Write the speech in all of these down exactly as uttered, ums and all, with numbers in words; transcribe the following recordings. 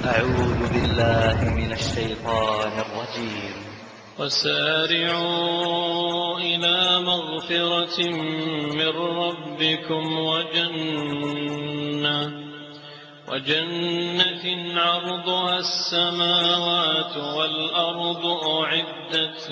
أعوذ بالله من الشيطان الرجيم. وسارعوا إلى مغفرة من ربكم وجنة وجنة عرضها السماوات والأرض أعدت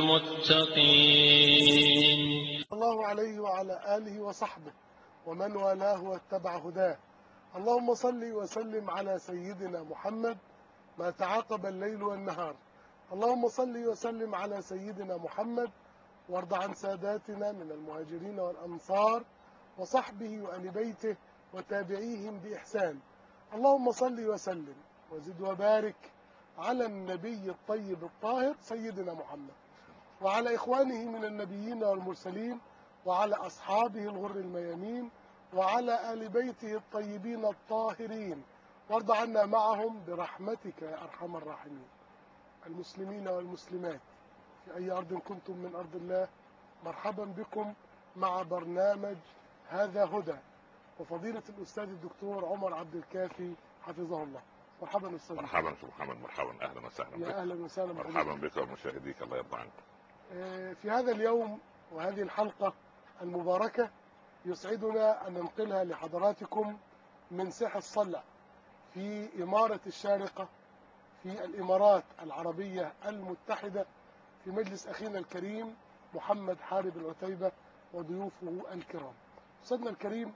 للمتقين. الله عليه وعلى آله وصحبه ومن والاه واتبع هداه. اللهم صل وسلم على سيدنا محمد ما تعاقب الليل والنهار. اللهم صل وسلم على سيدنا محمد وارض عن ساداتنا من المهاجرين والأنصار وصحبه وآل بيته وتابعيهم بإحسان. اللهم صل وسلم وزد وبارك على النبي الطيب الطاهر سيدنا محمد وعلى إخوانه من النبيين والمرسلين وعلى أصحابه الغر الميامين وعلى آل بيته الطيبين الطاهرين، وارض عنا معهم برحمتك يا أرحم الراحمين. المسلمين والمسلمات في أي أرض كنتم من أرض الله، مرحبا بكم مع برنامج هذا هدى وفضيلة الأستاذ الدكتور عمر عبد الكافي حفظه الله. مرحبا أستاذ. مرحبا أستاذ محمد، مرحبا، أهلا وسهلا بك. يا أهلا وسهلا. مرحبا بك ومشاهديك، الله يرضى عنك. في هذا اليوم وهذه الحلقة المباركة يسعدنا أن ننقلها لحضراتكم من ساحة الصلع في إمارة الشارقة في الإمارات العربية المتحدة، في مجلس أخينا الكريم محمد حارب العتيبة وضيوفه الكرام. أستاذنا الكريم،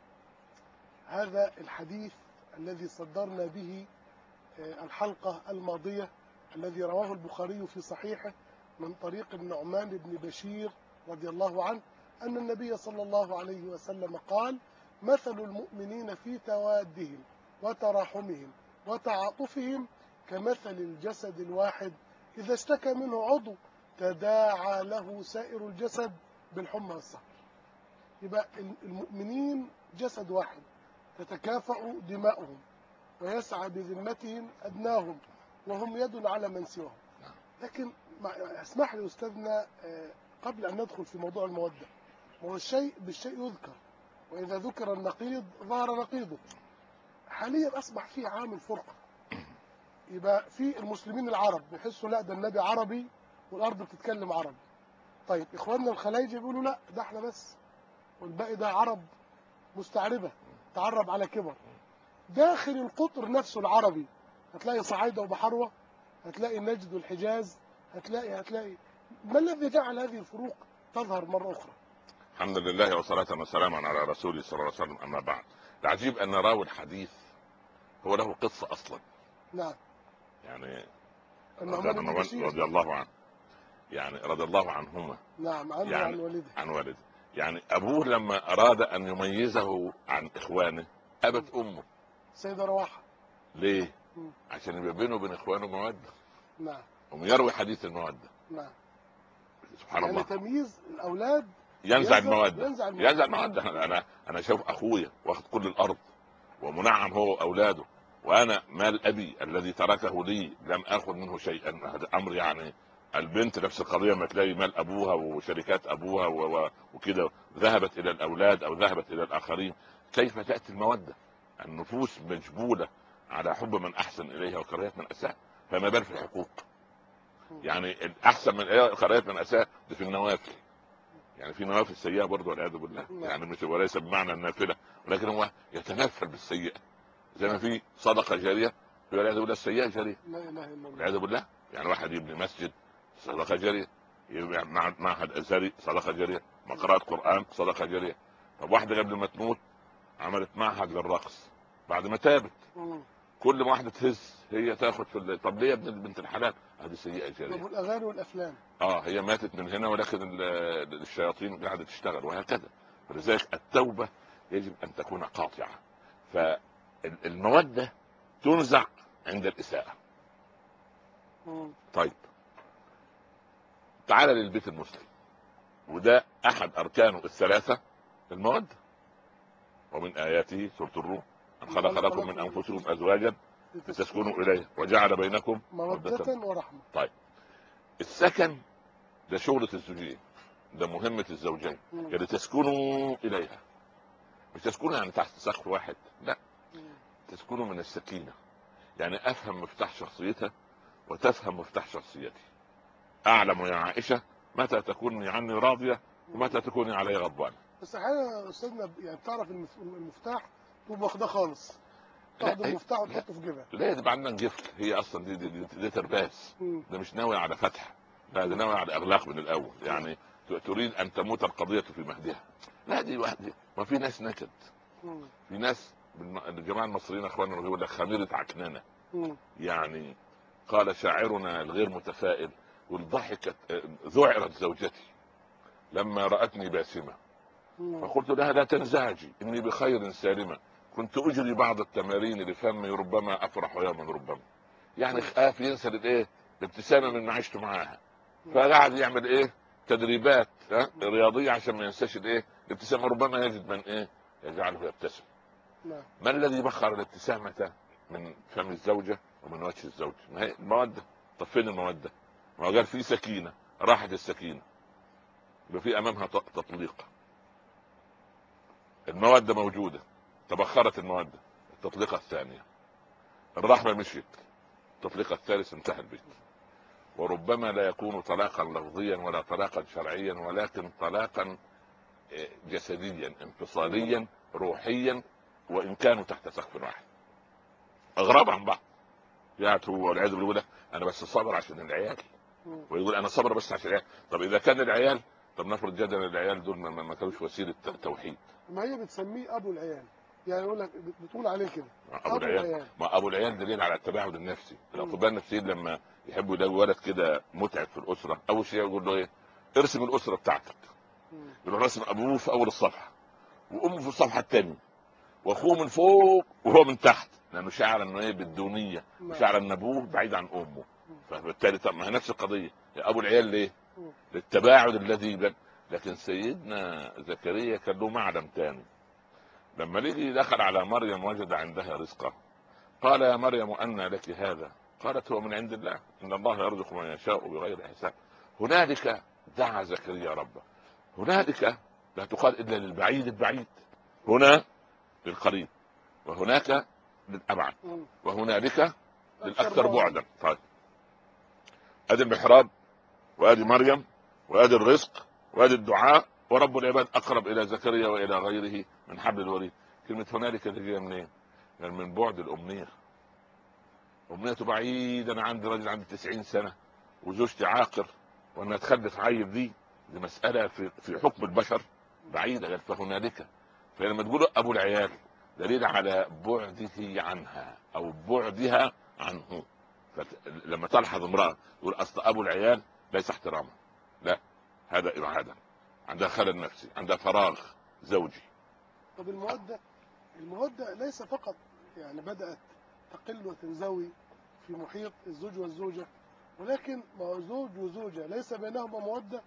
هذا الحديث الذي صدرنا به الحلقة الماضية الذي رواه البخاري في صحيحه من طريق النعمان بن بشير رضي الله عنه أن النبي صلى الله عليه وسلم قال: مثل المؤمنين في توادهم وتراحمهم وتعاطفهم كمثل الجسد الواحد إذا اشتكى منه عضو تداعى له سائر الجسد بالحمى والسهر. يبقى المؤمنين جسد واحد، تتكافأ دماؤهم ويسعى بذمتهم أدناهم وهم يد على من سواهم. لكن اسمح لي أستاذنا قبل أن ندخل في موضوع المودة، هو الشيء بالشيء يذكر، وإذا ذكر النقيض ظهر نقيضه. حاليا أصبح فيه عامل فرقة، يبقى في المسلمين العرب بيحسوا لا ده النبي عربي والأرض بتتكلم عربي. طيب إخواننا الخلايجة بيقولوا لا ده احنا بس، والباقي ده عرب مستعربة تعرب على كبر. داخل القطر نفسه العربي هتلاقي صعايدة وبحروة، هتلاقي نجد والحجاز، هتلاقي هتلاقي ما الذي جعل هذه الفروق تظهر مرة أخرى؟ الحمد لله وصلاة وسلاما على رسوله صلى الله عليه وسلم. أما بعد، العجيب أن راوي الحديث هو له قصة أصلا. نعم. يعني النعمان بن بشير رضي الله عنه، يعني رضي الله عنهما. نعم، عنه يعني وعن والده. عن والده. يعني أبوه لما أراد أن يميزه عن إخوانه أبت أمه سيدة رواحة. ليه؟ م. عشان يبقى بينه وبين إخوانه مودة. نعم. ويروي حديث المودة. نعم. سبحان يعني الله. تمييز الأولاد ينزع المودة. ينزع المودة. ينزع المودة. أنا أنا شوف أخويا واخد كل الأرض ومنعم هو وأولاده، وأنا مال أبي الذي تركه لي لم آخذ منه شيئا. هذا أمر يعني. البنت نفس القضية، ما تلاقي مال أبوها وشركات أبوها وكده ذهبت إلى الأولاد أو ذهبت إلى الآخرين. كيف تأتي المودة؟ النفوس مجبولة على حب من أحسن إليها وكراهية من أساء، فما بال في الحقوق؟ يعني الأحسن من إليها وكراهية من أساء ده في النوافل. يعني في نوافل سيئة برضه والعياذ بالله. يعني مش وليس بمعنى النافلة، ولكن هو يتنافل بالسيئة. زي ما في صدقة جارية في والعياذ بالله السيئة جارية. لا اله الا الله. والعياذ بالله. يعني واحد يبني مسجد صدقة جارية، يبني معهد أزهري صدقة جارية، مقرأة قرآن صدقة جارية. طب واحدة قبل ما تموت عملت معهد للرقص بعد ما تابت، كل ما واحدة تهز هي تاخد في ال... طب ليه يا ابن بنت الحلال؟ هذه سيئة جارية. طب والاغاني والافلام؟ اه هي ماتت من هنا ولكن الشياطين قاعدة تشتغل وهكذا. فلذلك التوبة يجب ان تكون قاطعة. فالمودة تنزع عند الإساءة. طيب تعال للبيت المسلم، وده احد اركانه الثلاثة المودة. ومن اياته سورة الروم ان خلق لكم من انفسكم ازواجا لتسكنوا اليه وجعل بينكم مودة ورحمة. طيب السكن ده شغلة الزوجين، ده مهمة الزوجين، يعني تسكنوا اليها. مش تسكنوا يعني تحت سقف واحد، لا، تسكنوا من السكينة. يعني افهم مفتاح شخصيتها وتفهم مفتاح شخصيتي. اعلم يا عائشه متى تكوني عني راضيه ومتى تكوني علي غضبانه. بس احيانا يا استاذنا يعني بتعرف المف- المفتاح تقوم واخداه خالص، تاخد لا المفتاح لا وتحطه في جيبها. لا، دي عندنا جفت، هي اصلا دي دي, دي, دي ترباس. مم. ده مش ناوي على فتح، لا ده ناوي على اغلاق من الاول. يعني ت- تريد ان تموت القضيه في مهدها. لا دي واحده، ما في ناس نكد، مم. في ناس بالم- الجماعه المصريين اخواننا بيقول لك خميره عكننه. مم. يعني قال شاعرنا الغير متفائل والضحكت ذعرت زوجتي لما رأتني باسمة مم. فقلت لها لا تنزعجي إني بخير سالمة كنت أجري بعض التمارين لفمي ربما أفرح يوما ربما. يعني خاف ينسى الايه الابتسامة من ما عشت معاها، فقعد يعمل ايه تدريبات ها؟ رياضية عشان ما ينساش الايه الابتسامة. ربما يجد من ايه يجعله يبتسم. نعم. ما الذي بخر الابتسامة من فم الزوجة ومن وجه الزوج؟ ما هي المودة. طب فين المودة؟ ما هو قال في سكينة، راحت السكينة يبقى في امامها ت- تطليق. المودة موجودة، تبخرت المودة، التطليقة الثانية. الرحمة مشيت، التطليقة الثالث انتهى البيت. وربما لا يكون طلاقا لفظيا ولا طلاقا شرعيا ولكن طلاقا آه، جسديا انفصاليا روحيا، وان كانوا تحت سقف واحد اغراب عن بعض. يعني هو والعياذ بالله يقول لك انا بس صابر عشان العيال، مم. ويقول انا صابر بس عشان العيال. طب اذا كان العيال، طب نفرض جدلا العيال دول ما ما كانوش وسيله ت- توحيد. ما هي بتسميه ابو العيال، يعني يقول لك بتقول عليه كده ابو العيال، ما ابو العيال دليل على التباعد النفسي. الاطباء النفسيين لما يحبوا يلاقوا ولد كده متعب في الاسره اول شيء يقول له ايه؟ ارسم الاسره بتاعتك. مم. يروح رسم ابوه في اول الصفحه وامه في الصفحه الثانيه واخوه من فوق وهو من تحت، لانه شعر انه ايه بالدونيه نعم. وشعر ان ابوه بعيد عن امه. فبالتالي طب ما هي نفس القضيه يا ابو العيال ليه؟ مم. للتباعد الذي بين. لكن سيدنا زكريا كان له معلم تاني. لما نيجي دخل على مريم وجد عندها رزقا قال يا مريم أنى لك هذا؟ قالت هو من عند الله ان الله يرزق من يشاء بغير حساب. هنالك دعا زكريا ربه. هنالك لا تقال الا للبعيد البعيد، هنا للقريب وهناك للابعد مم. وهنالك للاكثر بعد. بعدا. طيب ادي المحراب وادي مريم وادي الرزق وادي الدعاء، ورب العباد اقرب الى زكريا والى غيره من حبل الوريد. كلمه هنالك دي جايه منين؟ يعني من بعد الامنيه. امنيته بعيد. انا عندي راجل عندي تسعين سنه وزوجتي عاقر وانا تخلف عيل، دي دي مساله في في حكم البشر بعيده. قال فهنالك. فلما تقول ابو العيال دليل على بعده عنها او بعدها عنه. فلما تلحظ امراه تقول اصل ابو العيال ليس احتراما، لا هذا ابعادا، عندها خلل نفسي، عندها فراغ زوجي. طب المودة، المودة ليس فقط يعني بدأت تقل وتنزوي في محيط الزوج والزوجة، ولكن ما هو زوج وزوجة ليس بينهما مودة،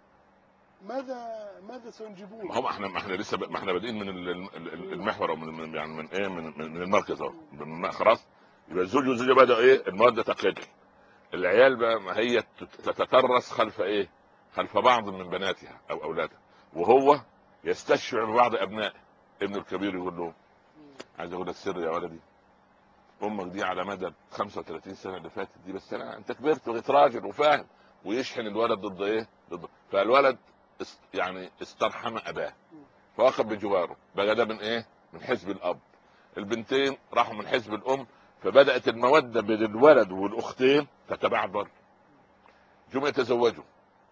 ماذا ماذا سينجبون؟ ما هم احنا ما احنا لسه ب... ما احنا بادئين من ال- ال- ال- المحور او من من- يعني من ايه من, من من المركز اهو من- خلاص. يبقى الزوج والزوجه بدا ايه الموده تقل. العيال بقى ما هي تت- تتترس خلف ايه؟ خلف بعض من بناتها او اولادها، وهو يستشعر بعض ابنائه. ابنه الكبير يقول له عايز اقول لك سر يا ولدي، امك دي على مدى خمسة وثلاثين سنه اللي فاتت دي، بس انا انت كبرت وبقيت راجل وفاهم، ويشحن الولد ضد ايه؟ ضد. فالولد است يعني استرحم اباه فوقف بجواره، بقى ده من ايه؟ من حزب الاب. البنتين راحوا من حزب الام، فبدات الموده بين الولد والاختين تتباعد برضه. جم يتزوجوا،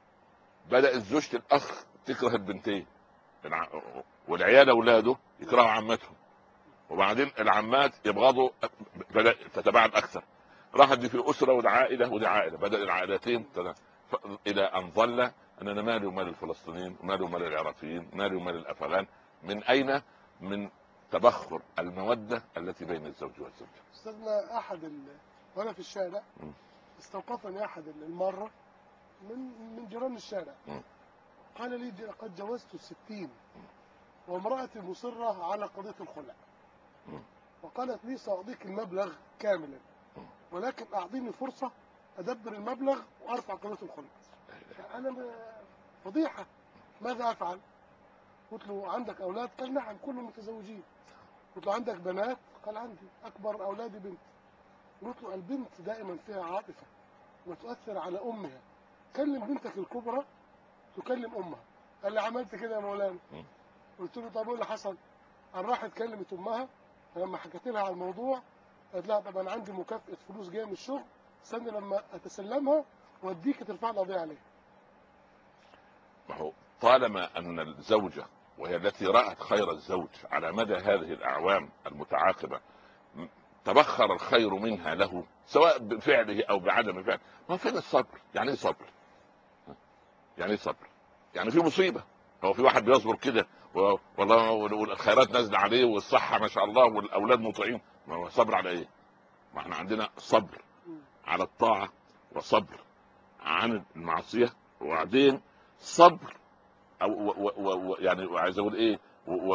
بدات زوجة الاخ تكره البنتين الع- والعيال اولاده يكرهوا عمتهم، وبعدين العمات يبغضوا، بدأ تتباعد اكثر. راحت دي في اسره وده عائله ودي عائله، بدا العائلتين تت- ف- الى ان ظل ان انا مالي ومال الفلسطينيين، مالي ومال العراقيين، مالي ومال الافغان. من اين؟ من تبخر الموده التي بين الزوج والزوجه. استاذنا احد ال... وانا في الشارع م. استوقفني احد المره من من جيران الشارع، م. قال لي ج- قد جوزت الستين وامرأتي مصرة على قضية الخلع، م. وقالت لي سأعطيك المبلغ كاملا ولكن أعطيني فرصة أدبر المبلغ وأرفع قضية الخلع. أنا م- فضيحة، ماذا أفعل؟ قلت له عندك أولاد؟ قال نعم كلهم متزوجين. قلت له عندك بنات؟ قال عندي، أكبر أولادي بنت. قلت له البنت دائما فيها عاطفة وتؤثر على أمها، كلم بنتك الكبرى تكلم أمها. قال لي عملت كده يا مولانا. قلت له طب ايه اللي حصل؟ قال راحت كلمت أمها، فلما حكيت لها على الموضوع قالت لها طب أنا عندي مكافأة فلوس جاية من الشغل، استنى لما أتسلمها وأديك ترفع القضية عليها. ما هو طالما ان الزوجه وهي التي رأت خير الزوج على مدى هذه الاعوام المتعاقبه تبخر الخير منها له سواء بفعله او بعدم فعله، ما فين الصبر؟ يعني ايه صبر؟ يعني ايه صبر؟ يعني في مصيبه، هو في واحد بيصبر كده والله والخيرات نازله عليه والصحه ما شاء الله والاولاد مطيعين، ما هو صبر على ايه؟ ما احنا عندنا صبر على الطاعه وصبر عن المعصيه، وبعدين صبر او و و و يعني عايز اقول ايه و و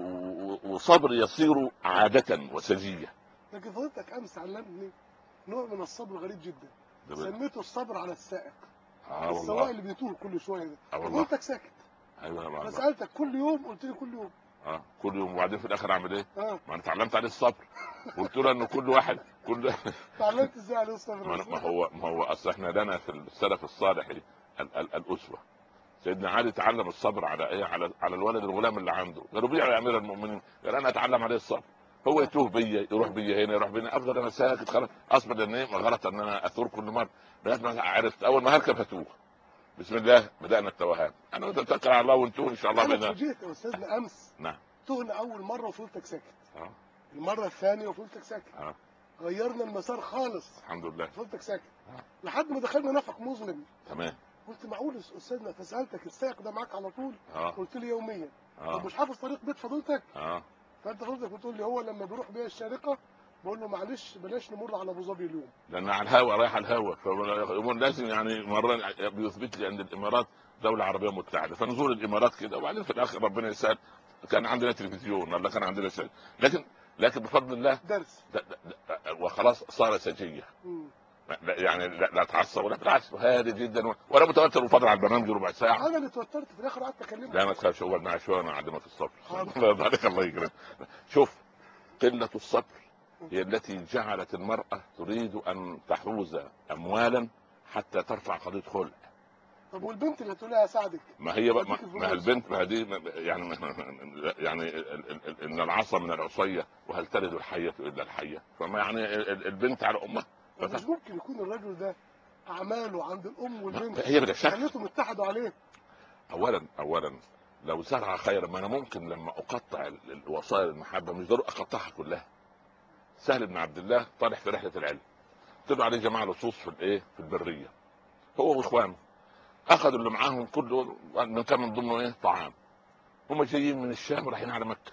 و وصبر يصير عاده وسجيه. لكن فضلتك امس علمني نوع من الصبر غريب جدا، ده سميته الصبر على السائق. اه السواق والله اللي بيتوه كل شويه ده. اه والله فضلتك ساكت. ايوه والله فسالتك كل يوم قلت لي كل يوم. اه كل يوم، وبعدين في الاخر اعمل ايه؟ اه ما انا اتعلمت عليه الصبر. قلت له ان كل واحد كل اتعلمت ازاي عليه الصبر؟ ما ما هو ما هو اصل احنا لنا في السلف الصالح ال- ال- الاسوه. سيدنا علي تعلم الصبر على ايه؟ على على الولد الغلام اللي عنده، قالوا بيع يا امير المؤمنين، قال انا اتعلم عليه الصبر. هو يتوه بيا، يروح بيا هنا يروح بينا، افضل انا ساكت خلاص اصبر، لان ايه؟ ما غلط ان انا اثور كل مره لغايه ما عرفت اول ما هركب هتوه. بسم الله بدانا التوهان، انا اتوكل على الله وانتوه ان شاء الله انا باذن. فوجئت يا استاذنا امس. نعم. تهنا اول مره وفضلتك ساكت. اه المره الثانيه وفضلتك ساكت. اه غيرنا المسار خالص. الحمد لله. فضلتك ساكت آه. لحد ما دخلنا نفق مظلم. تمام. قلت معقول يا استاذنا؟ فسالتك السائق ده معاك على طول؟ اه قلت لي يوميا. اه طب مش حافظ طريق بيت فضيلتك؟ اه فانت فضلتك بتقول لي هو لما بيروح بيا الشارقه بقول له معلش بلاش نمر على ابو ظبي اليوم. لان على الهوا رايح على الهوا، فيقول لازم يعني مره بيثبت لي ان الامارات دوله عربيه متحده، فنزور الامارات كده، وبعدين في الاخر ربنا يسهل كان عندنا تلفزيون ولا كان عندنا شيء، لكن لكن بفضل الله درس. ده ده ده وخلاص صار سجيه. مم. لا يعني لا, لا تعصب ولا بالعكس هادي جدا، ولا متوتر وفضل على البرنامج ربع ساعه. انا اللي اتوترت في الاخر قعدت اكلمك. لا ما تخافش، اقعد معي شويه انا اعلمك الصبر. حاضر. عليك الله يكرمك. شوف، قله الصبر هي التي جعلت المراه تريد ان تحوز اموالا حتى ترفع قضيه خلع. طب والبنت اللي تقول لها اساعدك؟ ما هي بقى ما, أديك ما هي الفلوس. البنت، ما هي دي يعني يعني ال- ال- ال- ان العصا من العصيه وهل تلد الحيه الا الحيه، فما يعني ال- البنت على امها. طب مش ممكن يكون الرجل ده اعماله عند الام والبنت هي بلا شك. خليتهم اتحدوا عليه؟ اولا اولا لو زرع خيرا، ما انا ممكن لما اقطع ال- ال- وسائل المحبه مش ضروري اقطعها كلها. سهل بن عبد الله طالع في رحله العلم، طلعوا عليه جماعه لصوص في الايه في البريه، هو واخوانه اخذوا اللي معاهم كله، من كان من ضمنه ايه طعام، هم جايين من الشام رايحين على مكه.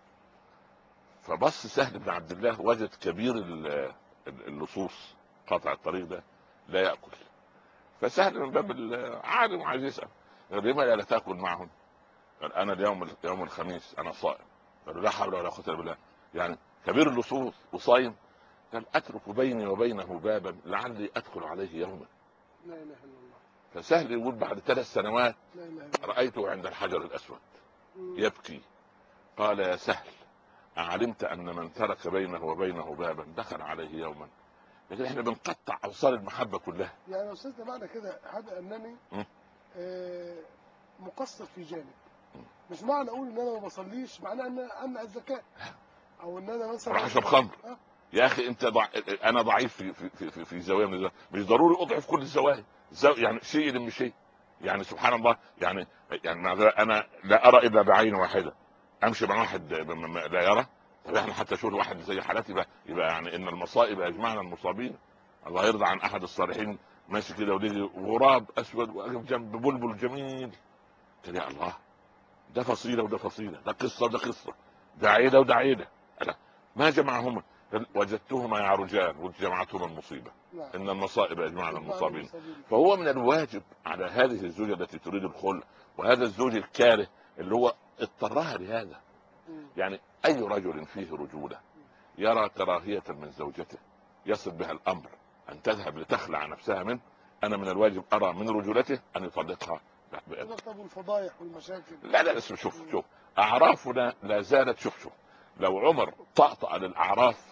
فبص سهل بن عبد الله وجد كبير ال- ال- اللصوص قاطع الطريق ده لا ياكل، فسهل من باب العالم وعايز يسال، قال لما لا تاكل معهم؟ قال انا اليوم يوم الخميس انا صائم. قالوا لا حول ولا قوه الا بالله، يعني كبير اللصوص وصايم؟ قال اترك بيني وبينه بابا لعلي ادخل عليه يوما. لا اله الا الله. فسهل يقول بعد ثلاث سنوات لا اله الا الله. رايته عند الحجر الاسود مم. يبكي، قال يا سهل أعلمت أن من ترك بينه وبينه بابا دخل عليه يوما؟ لكن احنا بنقطع أوصال المحبة كلها. يعني يا استاذ ده معنى كده هذا انني م. آه مقصر في جانب. مش معنى اقول ان انا ما بصليش معناه ان امنع الزكاه او ان انا مثلا راح أشرب خمر. أه؟ يا أخي أنت ضع... أنا ضعيف في في في, في, في زاوية من الزوايا، مش ضروري أضعف كل الزوايا، زو... يعني شيء يلم شيء، يعني سبحان الله، يعني يعني أنا لا أرى إلا بعين واحدة، أمشي مع واحد لا يرى. طب احنا حتى شوف واحد زي حالتي بقى يبقى يعني ان المصائب اجمعنا المصابين. الله يرضى عن احد الصالحين ماشي كده وليه غراب اسود واقف جنب بلبل جميل، قال يا الله ده فصيله وده فصيله، ده قصه وده قصه، ده عيله وده عيله، أنا ما جمعهما؟ وجدتهما يعرجان وجمعتهما المصيبه، نعم. ان المصائب اجمعنا أجمعنا المصابين. المصابين. فهو من الواجب على هذه الزوجه التي تريد الخلع وهذا الزوج الكاره اللي هو اضطرها لهذا، مم. يعني اي رجل فيه رجوله يرى كراهيه من زوجته يصل بها الامر ان تذهب لتخلع نفسها منه، انا من الواجب ارى من رجولته ان يطلقها. يقول لك طب والفضايح والمشاكل؟ لا لا شوف شوف شوف اعرافنا لا زالت، شوف شوف لو عمر طأطأ للاعراف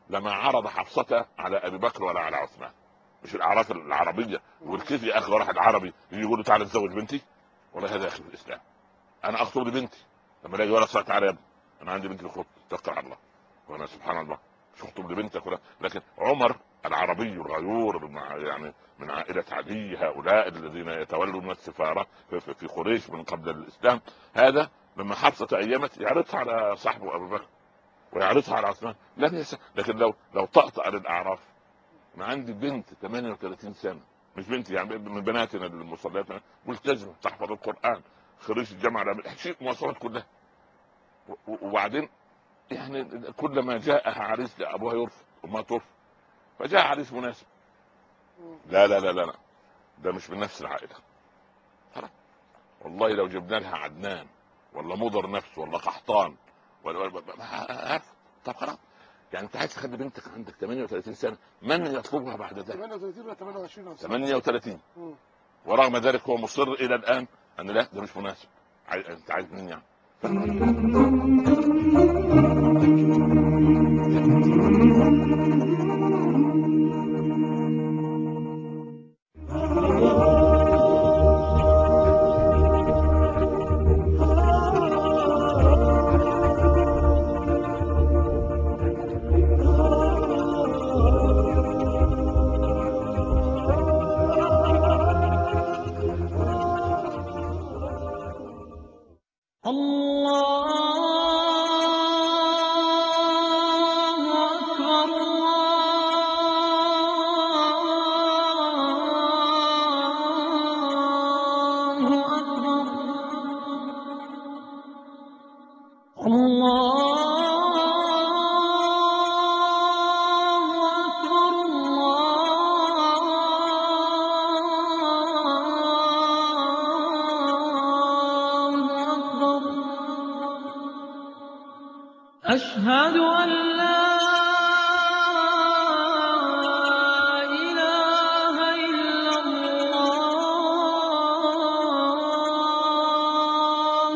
لما عرض حفصة على ابي بكر ولا على عثمان. مش الاعراف العربيه، يقول كيف يا اخي واحد عربي يجي يقول له تعالى اتزوج بنتي؟ والله هذا يا اخي في الاسلام. انا اخطب لبنتي لما الاقي ولد صار تعالى يا ابني انا عندي بنتي بخط توكل على الله، وانا سبحان الله مش اخطب لبنتك ولا. لكن عمر العربي الغيور مع يعني من عائله علي، هؤلاء الذين يتولون السفاره في, في قريش من قبل الاسلام، هذا لما حفصه ايمت يعرضها على صاحبه ابو بكر ويعرضها على عثمان لن يسع. لكن لو لو طأطأ للاعراف، انا عندي بنت ثمانية وثلاثين سنه، مش بنتي يعني من بناتنا المصليات، ملتزمه تحفظ القران، خريج الجامعه، شيء مواصفات كلها، وبعدين يعني كلما جاءها عريس ابوها يرفض وما ترفض، فجاء عريس مناسب. لا لا لا لا ده مش من نفس العائله. خلاص والله لو جبنا لها عدنان ولا مضر نفس ولا قحطان ولا عارف. طب خلاص يعني انت عايز تخلي بنتك عندك ثمانية وثلاثين سنه، من يطلبها بعد ذلك؟ ثمانية وثلاثين ولا ثمانية وعشرين؟ ثمانية وثلاثين. ورغم ذلك هو مصر الى الان ان لا ده مش مناسب. عايز انت عايز مين يعني؟ أشهد أن لا إله إلا الله.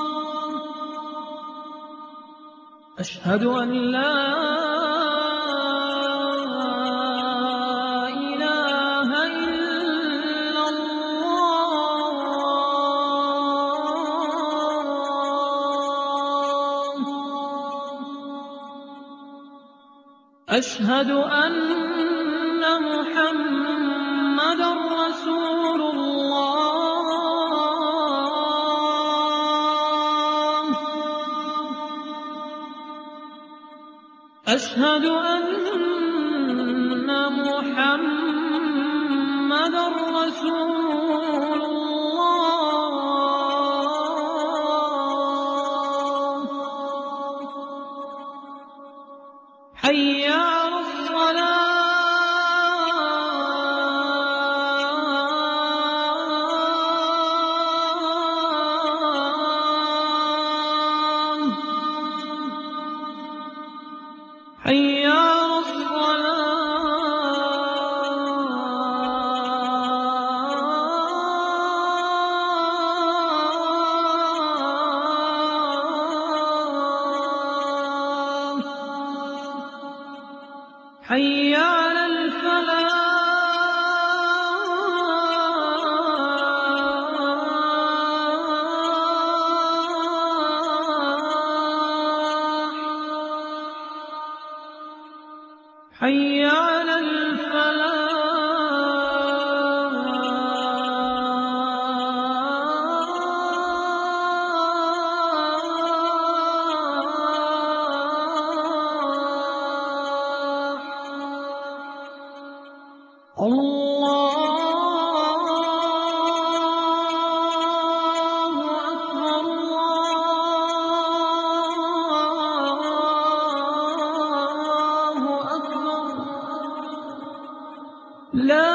أشهد أن لا إله إلا الله. أشهد أن محمدًا رسول الله. أشهد أن محمدًا رسول الله. حي على الصلاة. حي على الصلاة. حي على الفلاح. حي على الفلاح. الله أكبر. الله أكبر. لا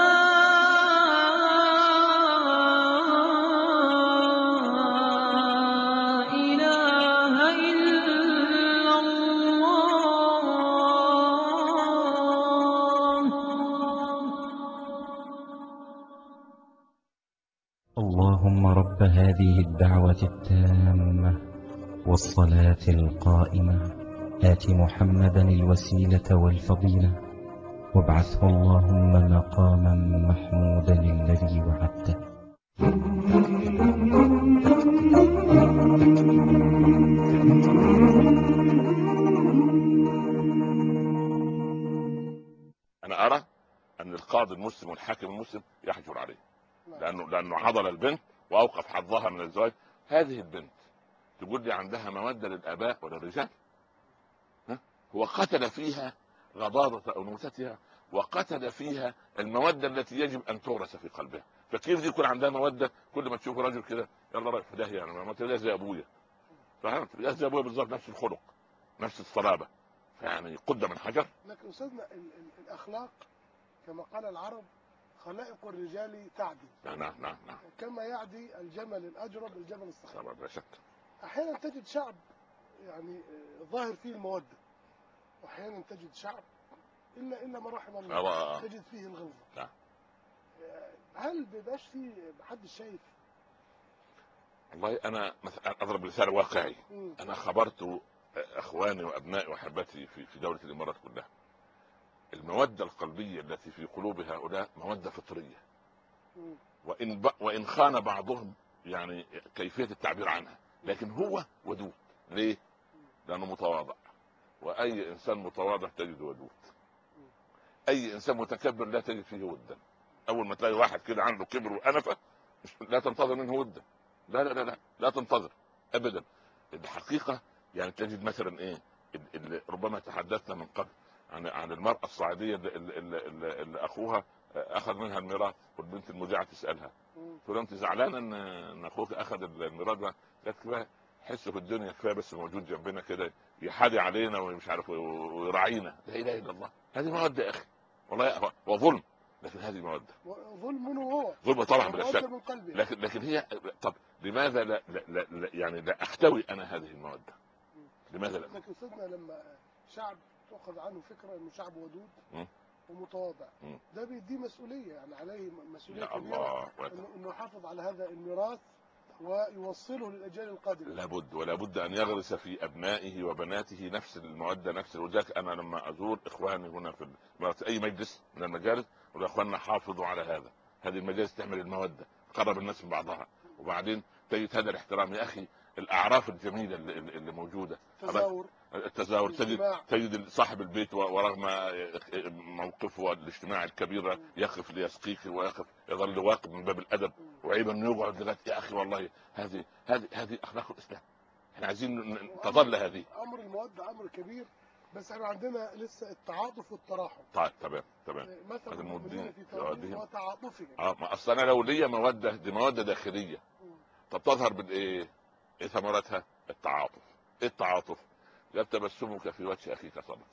إله إلا الله. اللهم رب هذه الدعوة التامة والصلاة القائمة آت محمدا الوسيلة والفضيلة وابعثه اللهم مقاما محمودا الذي وعدته. انا ارى ان القاضي المسلم والحاكم المسلم يحجر عليه، لانه لانه عضل البنت واوقف حظها من الزواج. هذه البنت تقول لي عندها موده للاباء وللرجال؟ ها؟ هو قتل فيها غضاضه انوثتها، وقتل فيها الموده التي يجب ان تورث في قلبها. فكيف دي يكون عندها موده؟ كل ما تشوف رجل كده يلا رايح في داهيه، يعني ما تلاقي زي ابويا، فهمت؟ زي ابويا بالظبط، نفس الخلق نفس الصلابه، يعني قدم الحجر. لكن أستاذنا ال- ال- الأخلاق كما قال العرب خلائق الرجال تعدي، نعم نعم نعم نعم كما يعدي الجمل الأجرب الجمل الصخر. طبعا لا شك. أحيانا تجد شعب يعني آه، ظاهر فيه المودة، وأحيانا تجد شعب إلا إلا ما رحم الله آه. تجد فيه الغلظة. نعم. آه، هل بيبقاش فيه محدش شايف؟ والله انا مثلا اضرب مثال واقعي. مم. انا خبرت اخواني وابنائي واحبتي في في دوله الامارات كلها، الموده القلبيه التي في قلوب هؤلاء موده فطريه، مم. وان ب... وان خان بعضهم يعني كيفيه التعبير عنها، لكن هو ودود. ليه؟ لانه متواضع، واي انسان متواضع تجد ودود. اي انسان متكبر لا تجد فيه ودا. اول ما تلاقي واحد كده عنده كبر وانفه لا تنتظر منه ودا، لا لا لا لا, لا تنتظر ابدا. الحقيقه يعني تجد مثلا ايه، اللي ربما تحدثنا من قبل عن عن المراه الصعيديه اللي, اللي, اللي, اللي اخوها اخذ منها الميراث، والبنت المذيعه تسالها مم. تقول انت زعلانه ان ان اخوك اخذ الميراث ده؟ قالت كفايه حسه في الدنيا، كفايه بس موجود جنبنا كده يحادي علينا ومش عارف ويراعينا. لا اله الا الله، هذه موده يا اخي والله، وظلم، لكن هذه موده. ظلم هو ظلم طبعا بلا ومودة شك، من قلبه. لكن لكن هي طب لماذا لا, لا, لا, لا يعني لا احتوي انا هذه الموده؟ لماذا لا؟ لكن أستاذنا لما شعب تأخذ عنه فكرة إنه شعب ودود م? ومتواضع، م. ده بيديه مسؤولية، يعني عليه مسؤولية يا كبيرة الله، إنه إنه يحافظ على هذا الميراث ويوصله للأجيال القادمة. لابد ولا بد ان يغرس في ابنائه وبناته نفس الموده نفس الوجاك. انا لما ازور اخواني هنا في في اي مجلس من المجالس اقول يا اخواننا حافظوا على هذا، هذه المجالس تعمل الموده، تقرب الناس من بعضها، وبعدين تجد هذا الاحترام يا اخي، الاعراف الجميله اللي, اللي موجوده، تزاور التزاور، تجد الاجتماع. تجد صاحب البيت ورغم موقفه الاجتماعي الكبير يقف ليسقيك ويقف يظل واقف من باب الادب، وعيب انه يقعد لغايه يا اخي والله هذه هذه هذه اخلاق الاسلام، احنا عايزين تظل هذه. امر الموده امر كبير، بس احنا عندنا لسه التعاطف والتراحم. طيب تمام تمام. مثل هذا المؤمنين المؤمنين في في توادهم توادهم. وتعاطفهم. اه ما اصل انا لو ليا موده دي موده داخليه، طب تظهر بالايه؟ ايه ثمرتها؟ التعاطف. ايه التعاطف؟ لا تبسمك في وجه اخيك صدقه.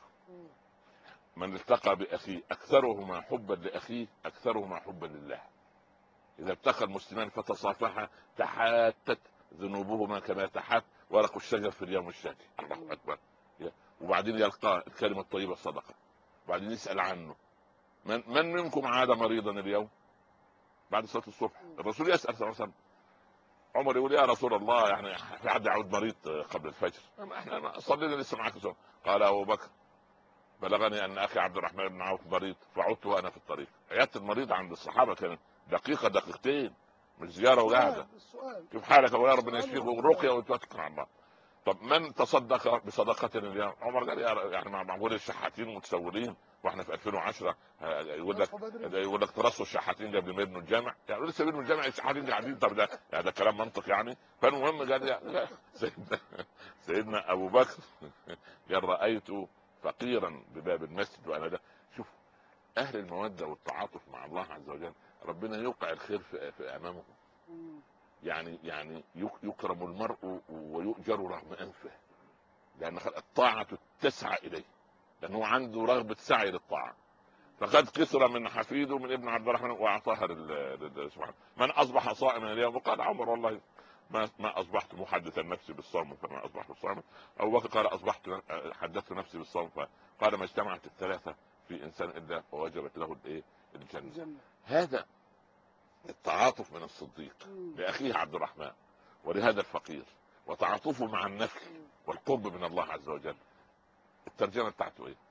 من التقى باخيه اكثرهما حبا لاخيه اكثرهما حبا لله. اذا التقى المسلمان فتصافحا تحاتت ذنوبهما كما تحات ورق الشجر في اليوم الشاكي. الله اكبر. وبعدين يلقى الكلمه الطيبه صدقه، وبعدين يسال عنه. من من منكم عاد مريضا اليوم؟ بعد صلاه الصبح الرسول يسال صلى الله عليه وسلم. عمر يقول يا رسول الله يعني في حد يعود مريض قبل الفجر؟ احنا صلينا لسه معك الصبح. قال ابو بكر بلغني ان اخي عبد الرحمن بن عوف مريض فعدت وانا في الطريق. عياده المريض عند الصحابه كانت دقيقه دقيقتين، مش زياره وقاعده. السؤال كيف حالك يا رب يشفيك ورقيه وتوكل على الله. طب من تصدق بصدقه اليوم؟ عمر قال يا يعني معقول الشحاتين متسولين واحنا في ألفين وعشرة يقول لك يقول لك ترصوا الشحاتين قبل ما يبنوا الجامع، يعني لسه بيبنوا الجامع الشحاتين قاعدين. طب ده يعني ده كلام منطق يعني. فالمهم قال يا سيدنا سيدنا ابو بكر قال رايت فقيرا بباب المسجد وانا ده. شوف اهل الموده والتعاطف مع الله عز وجل، ربنا يوقع الخير في, في امامهم. يعني يعني يكرم المرء ويؤجر رغم انفه، لان الطاعه تسعى اليه، لانه عنده رغبه سعي للطاعه. فقد كسر من حفيده من ابن عبد الرحمن واعطاها سبحانه. من اصبح صائما اليوم؟ وقال عمر والله ما ما اصبحت محدثا نفسي بالصوم فما اصبحت صائما. ابو بكر قال اصبحت حدثت نفسي بالصوم قال ما اجتمعت الثلاثه في انسان الا ووجبت له الايه؟ الجنه. هذا التعاطف من الصديق لاخيه عبد الرحمن ولهذا الفقير، وتعاطفه مع النفل والقرب من الله عز وجل. الترجمه بتاعته ايه؟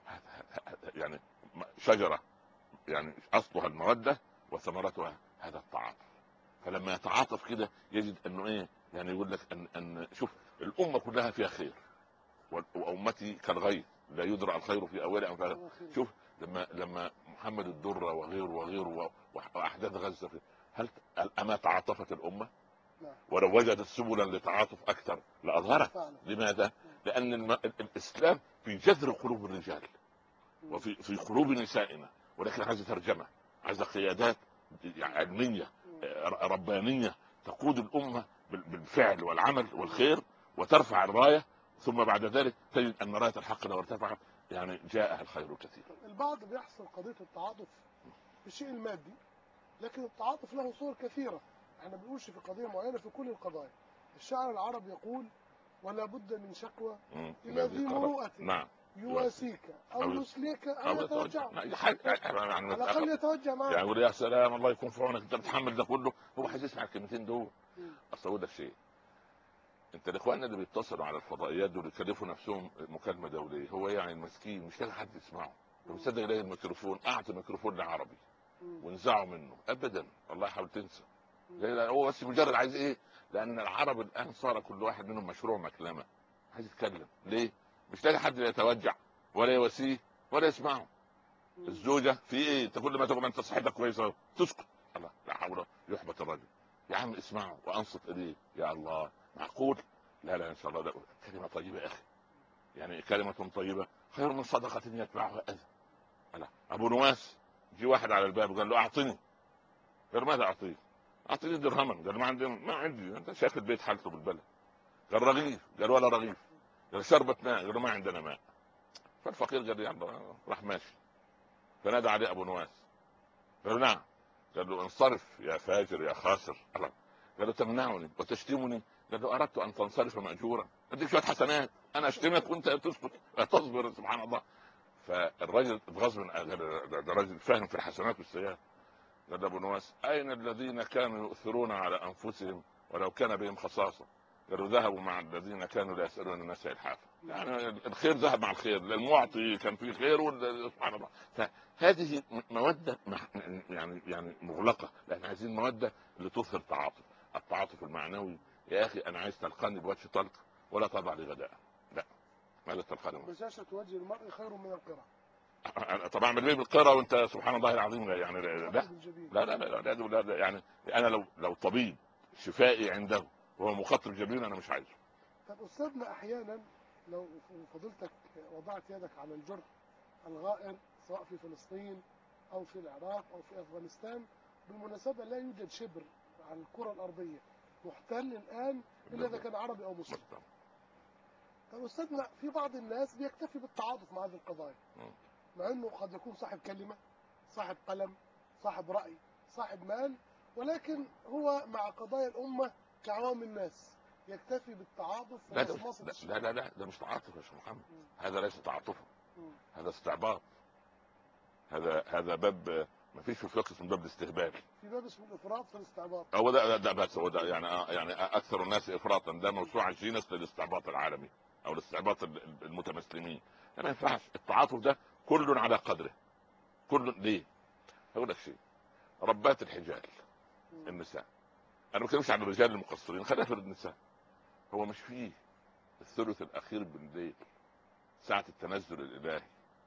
يعني شجره يعني اصلها الموده وثمرتها هذا التعاطف. فلما يتعاطف كده يجد انه ايه، يعني يقول لك ان ان شوف الامه كلها فيها خير، وامتي كالغيث لا يدرى الخير في اولها أو. شوف لما لما محمد الدره وغيره وغيره واحداث غزه، هل اما تعاطفت الامه؟ ولو وجدت سبلا لتعاطف اكثر لاظهرت. لماذا؟ لان الم... الاسلام في جذر قلوب الرجال وفي في قلوب نسائنا، ولكن عايز ترجمه، عايز قيادات علميه ربانيه تقود الامه بالفعل والعمل والخير وترفع الرايه، ثم بعد ذلك تجد ان رايه الحق لو ارتفعت يعني جاءها الخير الكثير. البعض بيحصل قضيه التعاطف بالشيء المادي، لكن التعاطف له صور كثيره. احنا ما بنقولش في قضيه معينه، في كل القضايا. الشاعر العربي يقول: ولا بد من شكوى الى ذي مروءه نعم يواسيك او يسليك او يتوجع، على الاقل يتوجع معك. يعني يقول يا سلام الله يكون في عونك، انت بتحمل ده كله، هو عايز يسمع الكلمتين دول. اصل اقول لك شيء، انت الاخوان اللي بيتصلوا على الفضائيات دول يكلفوا نفسهم مكالمه دوليه، هو يعني المسكين مش لاقي حد يسمعه، ومصدق يلاقي الميكروفون، اعطي ميكروفون لعربي ونزعه منه ابدا، والله حاول تنسى. هو بس مجرد عايز ايه؟ لان العرب الان صار كل واحد منهم مشروع مكلمه، عايز يتكلم. ليه؟ مش لاقي حد يتوجع ولا يواسيه ولا يسمعه. الزوجه في ايه؟ انت كل ما تقول انت صحتك كويسه تسكت، الله لا حول. يحبط الرجل، يا عم اسمعه وانصت اليه. يا الله معقول؟ لا لا ان شاء الله، ده كلمه طيبه يا اخي، يعني كلمه طيبه خير من صدقه يتبعها اذى. لا ابو نواس جي واحد على الباب قال له اعطني، قال ماذا اعطيه؟ اعطيني درهما، قال ما عندي ما عندي انت شايف البيت حالته بالبلد. قال رغيف، قال ولا رغيف. قال شربة ماء، قال ما عندنا ماء. فالفقير قال يلا راح ماشي. فنادى عليه ابو نواس قال نعم. قال له انصرف يا فاجر يا خاسر. قال له تمنعني وتشتمني. قال له اردت ان تنصرف ماجورا، اديك شويه حسنات، انا اشتمك وانت تسكت تصبر. سبحان الله. فالرجل اتغاظ من ده رجل فاهم في الحسنات والسيئات. قال ابو نواس اين الذين كانوا يؤثرون على انفسهم ولو كان بهم خصاصه؟ قالوا ذهبوا مع الذين كانوا لا يسالون الناس الحافه. يعني الخير ذهب مع الخير، المعطي كان فيه خير. سبحان الله. فهذه موده يعني يعني مغلقه، لان عايزين موده اللي تظهر تعاطف. التعاطف المعنوي يا اخي، انا عايز تلقاني بوجه طلق ولا تضع لي غداء، لا ماذا تلقاني؟ بشاشه وجه المرء خير من القرى. طب اعمل ايه بالقرى وانت سبحان الله العظيم يعني؟ لا لا لا, لا, لا, لا, لا يعني انا لو لو طبيب شفائي عنده وهو مخطط جبين انا مش عايزه. طب استاذنا، احيانا لو فضلتك وضعت يدك على الجرح الغائر سواء في فلسطين او في العراق او في افغانستان، بالمناسبه لا يوجد شبر على الكره الارضيه محتل الان الا اذا كان عربي او مسلم. طب استاذنا، في بعض الناس بيكتفي بالتعاطف مع هذه القضايا، مع انه قد يكون صاحب كلمه، صاحب قلم، صاحب راي، صاحب مال، ولكن هو مع قضايا الامه كعوام الناس يكتفي بالتعاطف ومصمصه الشعب. لا لا لا ده مش تعاطف يا شيخ محمد، هذا ليس تعاطفا، هذا استعباط. هذا هذا باب ما فيش في الفقه اسمه باب الاستهبال، في باب اسمه الافراط في الاستعباط. هو ده ده بس هو ده يعني يعني اكثر الناس افراطا، ده موسوعه جينس للاستعباط العالمي او الاستعباط المتمسلمين. ما ينفعش التعاطف ده، كل على قدره. كل ليه؟ هقول لك شيء، ربات الحجال النساء، انا ما بتكلمش عن الرجال المقصرين، خلينا في النساء. هو مش فيه الثلث الاخير بالليل ساعه التنزل الالهي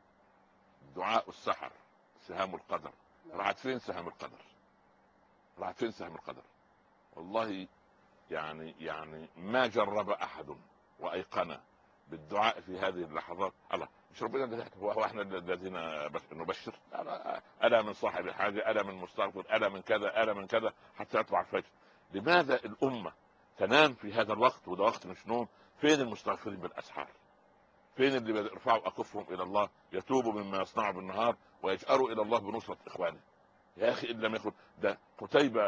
دعاء السحر سهام القدر؟ راحت فين سهام القدر؟ راحت فين سهام القدر؟ والله يعني يعني ما جرب احد وايقن بالدعاء في هذه اللحظات. الله مش ربنا هو احنا الذين نبشر؟ الا من صاحب حاجه، الا من مستغفر، الا من كذا، الا من كذا، حتى يطلع الفجر. لماذا الامه تنام في هذا الوقت وده وقت مش نوم؟ فين المستغفرين بالاسحار؟ فين اللي يرفعوا اكفهم الى الله يتوبوا مما يصنعوا بالنهار ويجأروا الى الله بنصرة اخوانه؟ يا اخي ان لم يكن ده قتيبة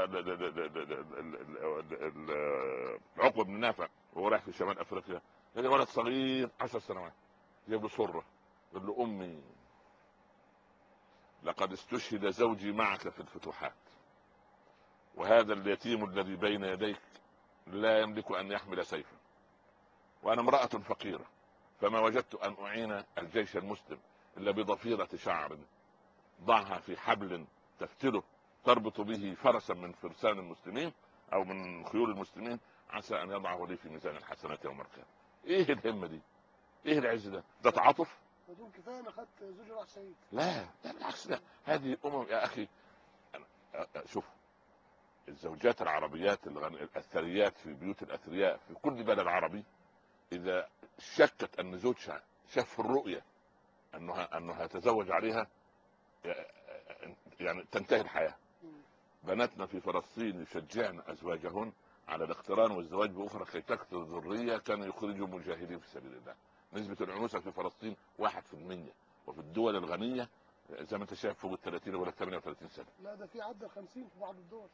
عقبة بن نافع وهو رايح في شمال افريقيا، يعني ولد صغير عشر سنوات جاب له سره، قال له امي لقد استشهد زوجي معك في الفتوحات، وهذا اليتيم الذي بين يديك لا يملك ان يحمل سيفا، وانا امرأة فقيرة، فما وجدت ان اعين الجيش المسلم الا بضفيرة شعر ضعها في حبل تفتله تربط به فرسا من فرسان المسلمين او من خيول المسلمين، عسى ان يضعه لي في ميزان الحسنات يوم القيامه. ايه الهمه دي؟ ايه العز ده؟ ده تعاطف؟ بدون كفايه انا خدت زوجي راح شهيد. لا لا بالعكس، لا. هذه الامم يا اخي، شوف الزوجات العربيات الأثريات في بيوت الأثرياء في كل بلد عربي، إذا شكت أن زوجها شاف في الرؤية أنه أنه يتزوج عليها يعني تنتهي الحياة. بناتنا في فلسطين يشجعن أزواجهن على الاقتران والزواج بأخرى كي تكثر الذرية، كانوا يخرجوا مجاهدين في سبيل الله. نسبة العنوسة في فلسطين واحد في المية، وفي الدول الغنية زي ما انت شايف فوق الثلاثين ولا ثمانية وثلاثين سنة. لا ده في عدى الخمسين في بعض الدول.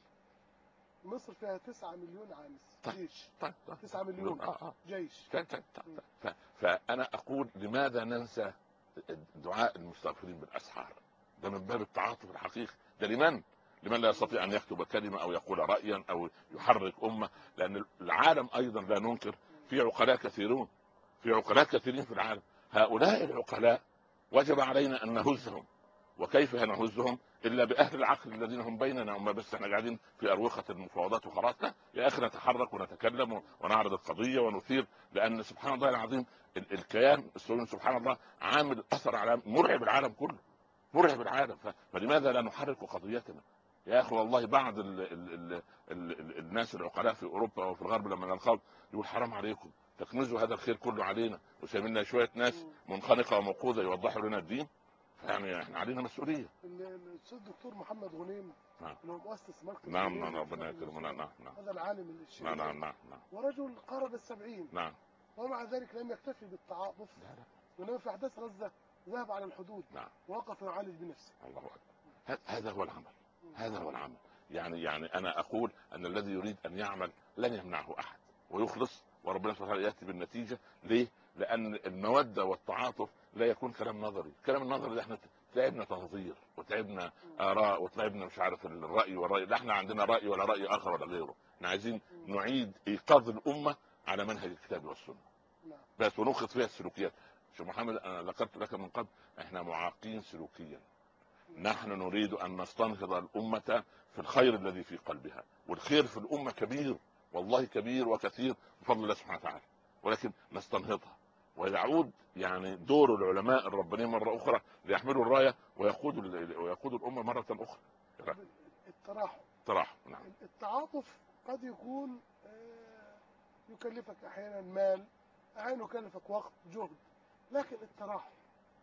مصر فيها تسعة مليون عامس طيب. جيش. طيب. طيب. تسعة مليون آه آه. جيش. ف... ف... ف... فأنا أقول لماذا ننسى دعاء المستغفرين بالأسحار؟ ده من باب التعاطف الحقيقي. ده لمن؟ لمن لا يستطيع أن يكتب كلمة أو يقول رأيا أو يحرك أمة، لأن العالم أيضا لا ننكر في عقلاء كثيرون، في عقلاء كثيرين في العالم. هؤلاء العقلاء وجب علينا أن نهزهم، وكيف نهزهم الا باهل العقل الذين هم بيننا. هم بس احنا قاعدين في اروقه المفاوضات وخلاص؟ لا يا اخي، نتحرك ونتكلم ونعرض القضيه ونثير، لان سبحان الله العظيم ال- الكيان الصهيوني سبحان الله عامل اثر على مرعب العالم كله، مرعب العالم. ف- فلماذا لا نحرك قضيتنا يا اخي؟ والله بعض ال ال ال ال ال الناس العقلاء في اوروبا وفي الغرب لما نلقاهم يقول حرام عليكم تكنزوا هذا الخير كله علينا وسايبين شويه ناس منخنقه وموقوذه يوضحوا لنا الدين. يعني احنا علينا مسؤوليه. الاستاذ الدكتور محمد غنيم نعم. اللي هو مؤسس مركز نعم غنيم نعم في ربنا شرق يكرمنا. المسلمين. نعم نعم هذا العالم الشهير نعم نعم نعم ورجل قارب السبعين، نعم ومع ذلك لم يكتفي بالتعاطف، لا لا وانما في احداث غزه ذهب على الحدود نعم. ووقف يعالج بنفسه. الله أكبر. ه- هذا هو العمل، هذا هو العمل. يعني يعني انا اقول ان الذي يريد ان يعمل لن يمنعه احد ويخلص، وربنا سبحانه وتعالى ياتي بالنتيجه. ليه؟ لان الموده والتعاطف لا يكون كلام نظري. الكلام النظري ده احنا تعبنا تنظير وتعبنا اراء وتعبنا مش عارف الراي والراي، لا احنا عندنا راي ولا راي اخر ولا غيره. احنا عايزين نعيد ايقاظ الامه على منهج الكتاب والسنه نعم. بس، وننخذ فيها السلوكيات. شيخ محمد انا ذكرت لك من قبل احنا معاقين سلوكيا. نحن نريد ان نستنهض الامه في الخير الذي في قلبها، والخير في الامه كبير والله كبير وكثير بفضل الله سبحانه وتعالى، ولكن نستنهضها ويعود يعني دور العلماء الربانيين مره اخرى ليحملوا الرايه ويقودوا ويقودوا الامه مره اخرى. التراحم. تراحم. نعم. التعاطف قد يكون آه، يكلفك احيانا مال، احيانا يكلفك وقت جهد، لكن التراحم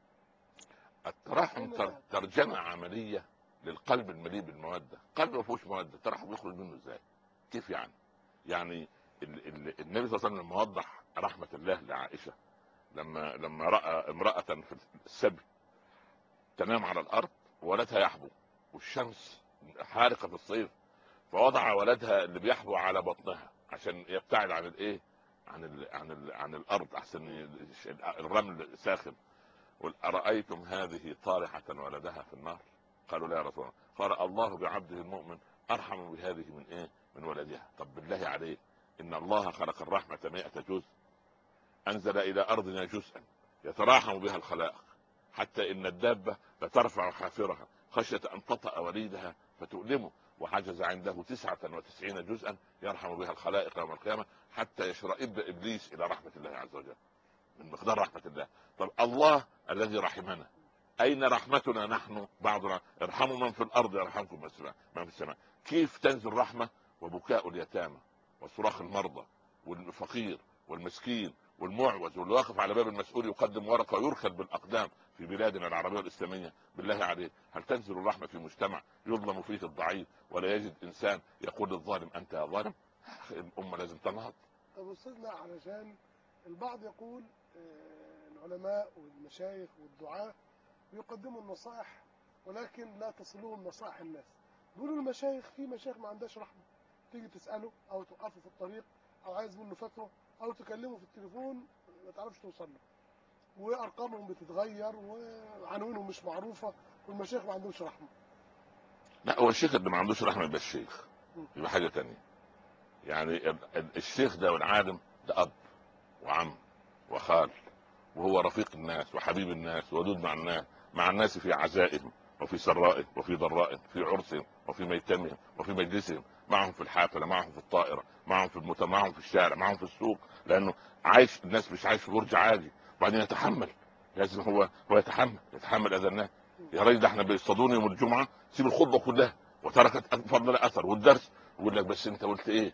التراحم تر- ترجمه عمليه للقلب المليء بالموده. قلب ما فيهوش موده التراحم يخرج منه ازاي؟ كيف يعني؟ يعني ال- ال- النبي صلى الله عليه وسلم لما وضح رحمه الله لعائشه لما لما راى امراه في السبي تنام على الارض وولدها يحبو والشمس حارقه في الصيف، فوضع ولدها اللي بيحبو على بطنها عشان يبتعد عن الايه؟ عن ال عن ال عن الارض احسن ي- الرمل ساخن. قل ارايتم هذه طارحه ولدها في النار؟ قالوا لا يا رسول الله. قال الله بعبده المؤمن ارحم بهذه من ايه؟ من ولدها. طب بالله عليك، ان الله خلق الرحمه مئة جزء، انزل الى ارضنا جزءا يتراحم بها الخلائق، حتى ان الدابه لترفع حافرها خشيه ان تطأ وليدها فتؤلمه، وحجز عنده تسعة وتسعين جزءا يرحم بها الخلائق يوم القيامه حتى يشرئب ابليس الى رحمه الله عز وجل، من مقدار رحمه الله. طب الله الذي رحمنا اين رحمتنا نحن بعضنا؟ ارحموا من في الارض يرحمكم من في السماء. كيف تنزل رحمه وبكاء اليتامى وصراخ المرضى والفقير والمسكين والمعوز واللي واقف على باب المسؤول يقدم ورقه ويركض بالاقدام في بلادنا العربيه والاسلاميه؟ بالله عليك، هل تنزل الرحمه في مجتمع يظلم فيه الضعيف ولا يجد انسان يقول للظالم انت يا ظالم؟ الامه لازم تنهض. طب استاذنا، علشان البعض يقول آه، العلماء والمشايخ والدعاة بيقدموا النصائح ولكن لا تصلهم نصائح الناس. بيقولوا المشايخ، في مشايخ ما عندهاش رحمه، تيجي تساله او توقفه في الطريق او عايز منه فتوى او تكلمه في التليفون ما تعرفش توصل له، وارقامهم بتتغير وعناوينهم مش معروفه، والمشايخ ما عندهمش رحمه. لا، هو الشيخ اللي ما عندوش رحمه يبقى الشيخ، يبقى حاجه تانية. يعني ال- ال- الشيخ ده والعالم ده اب وعم وخال وهو رفيق الناس وحبيب الناس ودود مع الناس، مع الناس في عزائهم وفي سرائهم وفي ضرائهم، في عرسهم وفي ميتمهم وفي مجلسهم، معهم في الحافله، معهم في الطائره، معهم في المت... معهم في الشارع، معهم في السوق، لانه عايش الناس مش عايش في برج عادي. وبعدين يتحمل، لازم هو هو يتحمل يتحمل اذى الناس. يا راجل ده احنا بيصطادوني يوم الجمعه سيب الخطبه كلها وتركت فضل الاثر والدرس، يقول لك بس انت قلت ايه؟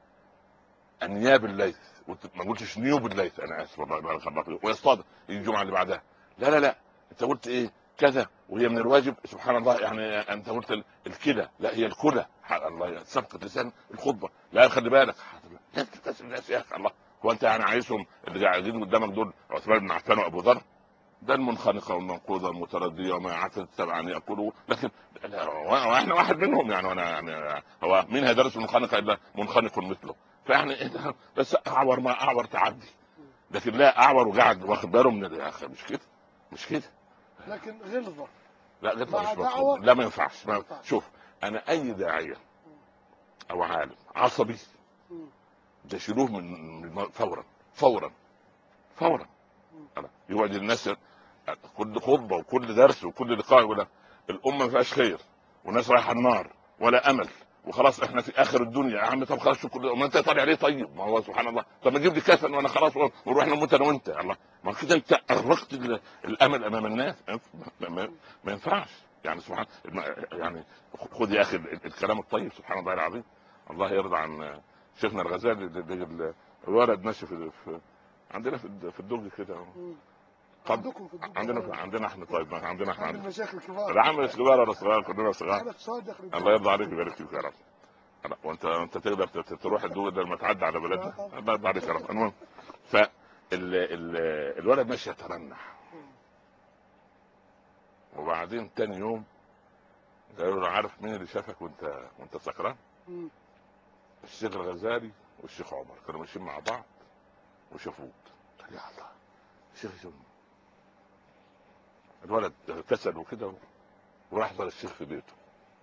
انياب الليث، ما قلتش نيوب الليث، انا اسف والله بارك الله فيك، ويصطاد يجي الجمعه اللي بعدها، لا لا لا انت قلت ايه كذا، وهي من الواجب سبحان الله، يعني انت قلت الكلى، لا هي الكلى، الله سبقة لسان الخطبه، لا خلي بالك لا تكسر الناس يا اخي، الله هو انت يعني عايزهم اللي قاعدين قدامك دول عثمان بن عفان وابو ذر؟ ده المنخنقه والمنقوذه المترديه وما عفت السبع ان ياكلوا، لكن واحنا واحد منهم يعني، وانا يعني هو مين هيدرس المنخنقه الا منخنق مثله؟ فيعني بس اعور ما اعور تعدي، لكن لا اعور وقاعد واخد باله من يا اخي، مش كده مش كده. لكن غلظه لا غلظه مع مش دعوة مطلوب. لا ما ينفعش. ما ما ينفعش. شوف انا اي داعيه او عالم عصبي مم. ده شيلوه من من- فورا فورا فورا. أنا يقعد الناس كل خطبه وكل درس وكل لقاء يقول الامه ما فيهاش خير والناس رايحه النار ولا امل وخلاص احنا في اخر الدنيا يا عم. طب خلاص شو كل ما انت طالع ليه؟ طيب ما هو سبحان الله، طب ما تجيب لي كفن وانا خلاص ونروح نموت انا وانت. الله ما كده انت اغرقت الامل امام الناس، ما, ما, ما ينفعش يعني سبحان يعني. خذ يا اخي الكلام الطيب سبحان الله العظيم. الله يرضى عن شيخنا الغزالي، الولد ماشي في, في عندنا في الدوج كده. مم. طب عندكم في الدنيا عندنا عندنا احنا طيب عندنا احنا عند المشايخ الكبار. العام مش كبار ولا صغار، كلنا صغار. انا اقتصاد داخل الله الدنيا. يرضى عليك ويبارك فيك يا رب. لا، وانت انت تقدر ت- تروح الدول ده لما تعدي على بلدنا. لا طبعا. الله يرضى عليك يا رب. المهم ف ال... ال... الولد ماشي يترنح، وبعدين تاني يوم قالوا له عارف مين اللي شافك وانت وانت سكران؟ مم. الشيخ الغزالي والشيخ عمر كانوا ماشيين مع بعض وشافوك. قال يا الله الشيخ يشوفني. الولد كسل وكده وراح زار الشيخ في بيته.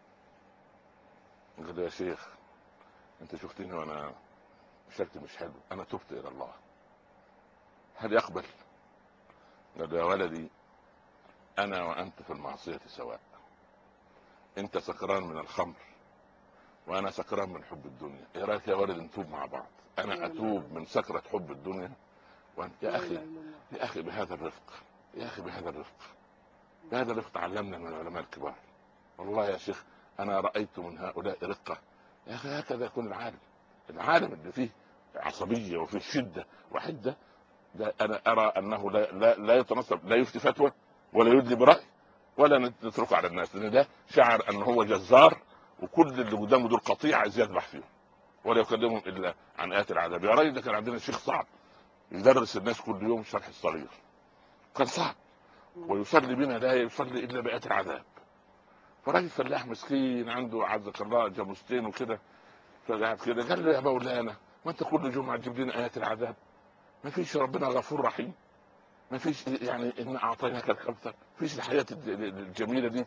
قال له يا شيخ انت شفتني وانا شكلي مش حلو، انا تبت الى الله، هل يقبل؟ قال له يا ولدي انا وانت في المعصية سواء، انت سكران من الخمر وانا سكران من حب الدنيا، ايه رايك يا ولد نتوب مع بعض؟ انا اتوب من سكرة حب الدنيا وانت يا اخي يا اخي بهذا الرفق، يا اخي بهذا الرفق بهذا الرفق تعلمنا من العلماء الكبار. والله يا شيخ انا رايت من هؤلاء رقة. يا اخي هكذا يكون العالم، العالم اللي فيه عصبية وفيه شدة وحدة ده انا ارى انه لا لا, لا يتنصب، لا يفتي فتوى ولا يدلي برأي ولا نتركه على الناس، لان ده شعر انه هو جزار وكل اللي قدامه دول قطيع عايز يذبح فيهم ولا يكلمهم الا عن آيات العذاب. يا راجل ده كان عندنا شيخ صعب يدرس الناس كل يوم شرح الصغير، كان صعب، ويصلي بنا لا يصلي الا بآيات العذاب. فراجل فلاح مسكين عنده عزك الله جاموستين وكده، فقعد كده قال له يا مولانا وانت كل جمعه تجيب لنا ايات العذاب؟ ما فيش ربنا غفور رحيم؟ ما فيش يعني ان اعطيناك الكوثر؟ فيش الحياه الجميله دي؟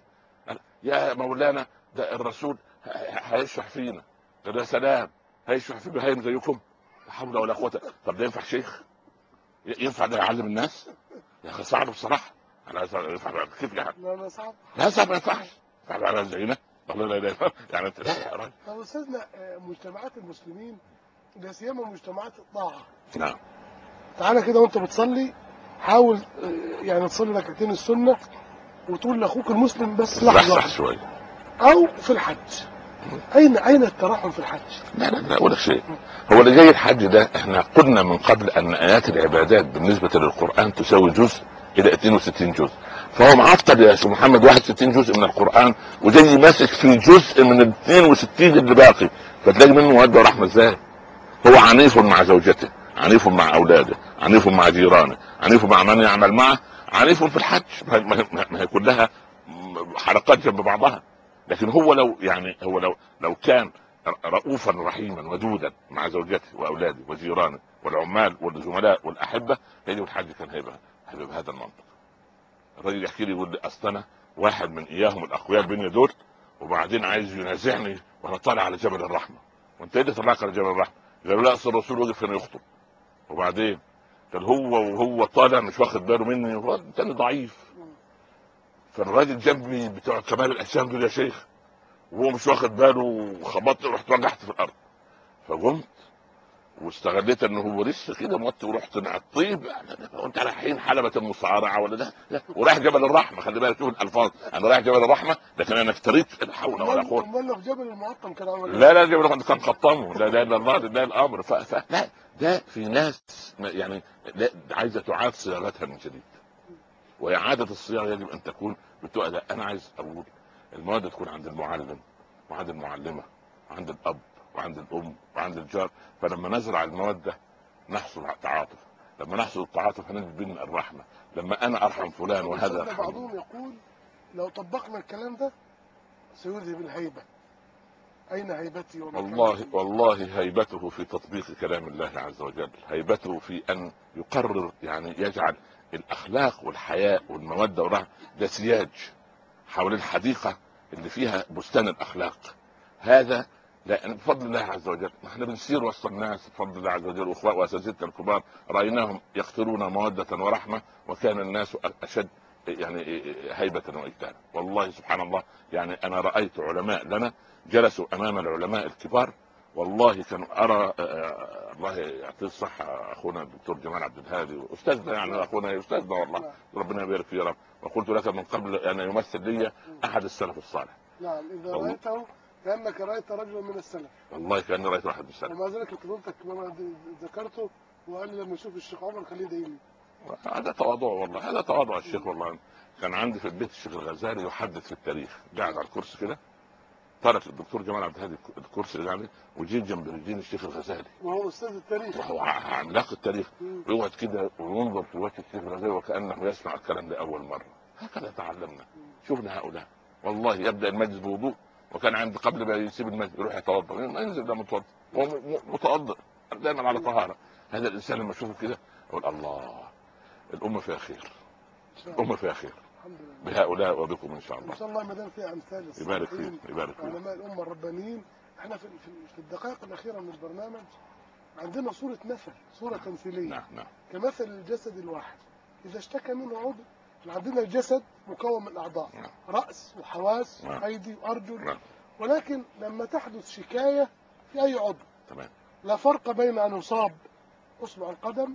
يا مولانا ده الرسول هيشرح فينا. قال يا سلام هيشرح في بهايم زيكم؟ لا حول ولا قوه. طب ده ينفع شيخ؟ ينفع ده يعلم الناس؟ يا اخي صعب بصراحه. انا كيف يعني؟ لا لا صعب. لا صعب ما ينفعش. صعب على زينا والله لا لا يعني انت لا يا راجل. طب استاذنا مجتمعات المسلمين لا سيما مجتمعات الطاعه، نعم تعالى كده وانت بتصلي حاول يعني تصلي ركعتين السنه وتقول لاخوك المسلم بس لحظه صح واحدة. شوي. او في الحج اين اين الترحم في الحج؟ لا لا لا اقول لك شيء، هو اللي جاي الحج ده احنا قلنا من قبل ان ايات العبادات بالنسبه للقران تساوي جزء الى اثنين وستين جزء، فهو معطل يا شيخ محمد واحد وستين جزء من القران وجاي ماسك في جزء من ال اثنين وستين اللي باقي، فتلاقي منه موده ورحمه ازاي؟ هو عنيف مع زوجته، عنيف مع اولاده، عنيف مع جيرانه، عنيف مع من يعمل معه، عنيف في الحج. ما هي كلها حلقات جنب بعضها. لكن هو لو يعني هو لو لو كان رؤوفا رحيما ودودا مع زوجته واولاده وجيرانه والعمال والزملاء والاحبه، يجي الحج كان هيبقى هيبقى بهذا المنطق. الراجل يحكي لي يقول لي اصل انا واحد من اياهم الاقوياء بيني دول وبعدين عايز ينازعني وانا طالع على جبل الرحمه. وانت ايه اللي طلعك على جبل الرحمه؟ قالوا لا اصل الرسول وقف هنا يخطب وبعدين كان هو وهو طالع مش واخد باله مني، هو التاني ضعيف. فالراجل جنبي بتوع كمال الاجسام دول يا شيخ وهو مش واخد باله وخبطت ورحت وجعت في الارض. فقمت واستغليت انه هو لسه كده موت ورحت الطيب. وانت رايحين حلبة المصارعه ولا ده؟ لا. ورايح جبل الرحمه، خلي بالك شوف الالفاظ، انا رايح جبل الرحمه لكن انا اشتريت لا حول ولا قوه. امال لو في جبل المعطم كان عمل لا لا جبل الرحمه كان خطمه. لا لا لا الله ده الامر. ف... ف... لا ده في ناس يعني لا عايزه تعاد صياغتها من جديد، واعاده الصياغه يجب ان تكون بتؤدى. انا عايز اقول المواد تكون عند المعلم وعند المعلمه وعند الاب وعند الام وعند الجار. فلما نزرع المواد ده نحصل على التعاطف، لما نحصل التعاطف هنجد بينا الرحمه. لما انا ارحم فلان وهذا يرحمني. بعضهم يقول لو طبقنا الكلام ده سيذهب الهيبه. اين هيبتي ومكانتي؟ والله والله هيبته في تطبيق كلام الله عز وجل، هيبته في ان يقرر يعني يجعل الاخلاق والحياء والموده والرحمه ده سياج حول الحديقه اللي فيها بستان الاخلاق. هذا لأن بفضل الله عز وجل احنا بنسير وسط الناس بفضل الله عز وجل، واخوة واساتذتنا الكبار رايناهم يقتلون موده ورحمه وكان الناس اشد يعني هيبه واجلالا. والله سبحان الله يعني انا رايت علماء لنا جلسوا امام العلماء الكبار، والله كانوا ارى الله يعطيه الصحه اخونا الدكتور جمال عبد الهادي استاذنا يعني اخونا استاذنا والله ربنا يبارك فيه يا رب. وقلت لك من قبل ان يمثل لي احد السلف الصالح. نعم اذا رايته كانك رايت رجلا من السلف. والله كاني رايت واحد من السلف. ومع ذلك فضلتك ما ذكرته وقال لي لما يشوف الشيخ عمر خليه يدعي لي. هذا تواضع والله، هذا تواضع الشيخ والله. كان عندي في البيت الشيخ الغزالي يحدث في التاريخ، قاعد على الكرسي كده، ترك الدكتور جمال عبد الهادي الكرسي اللي قاعد وجيت جنب رجلين الشيخ الغزالي وهو استاذ التاريخ وهو عملاق التاريخ، ويقعد كده وينظر في وجه الشيخ الغزالي وكانه يسمع الكلام لاول مره. هكذا تعلمنا. شوفنا هؤلاء والله يبدا المجلس بوضوء، وكان عند قبل ما يسيب المسجد يروح يتوضا، ما ينزل ده متوضا متوضا دائما على طهاره. هذا الانسان لما اشوفه كده اقول الله الامه فيها خير، الامه فيها خير بهؤلاء وبكم ان شاء الله. ان شاء الله ما دام فيها امثال يبارك فيك يبارك فيك علماء الامه الربانيين. احنا في في الدقائق الاخيره من البرنامج عندنا صوره مثل، صوره تمثيليه. نعم نعم. كمثل الجسد الواحد اذا اشتكى منه عضو، عندنا الجسد مكون من اعضاء، نعم. راس وحواس نعم. وايدي وارجل نعم. ولكن لما تحدث شكايه في اي عضو تمام لا فرق بين ان يصاب اصبع القدم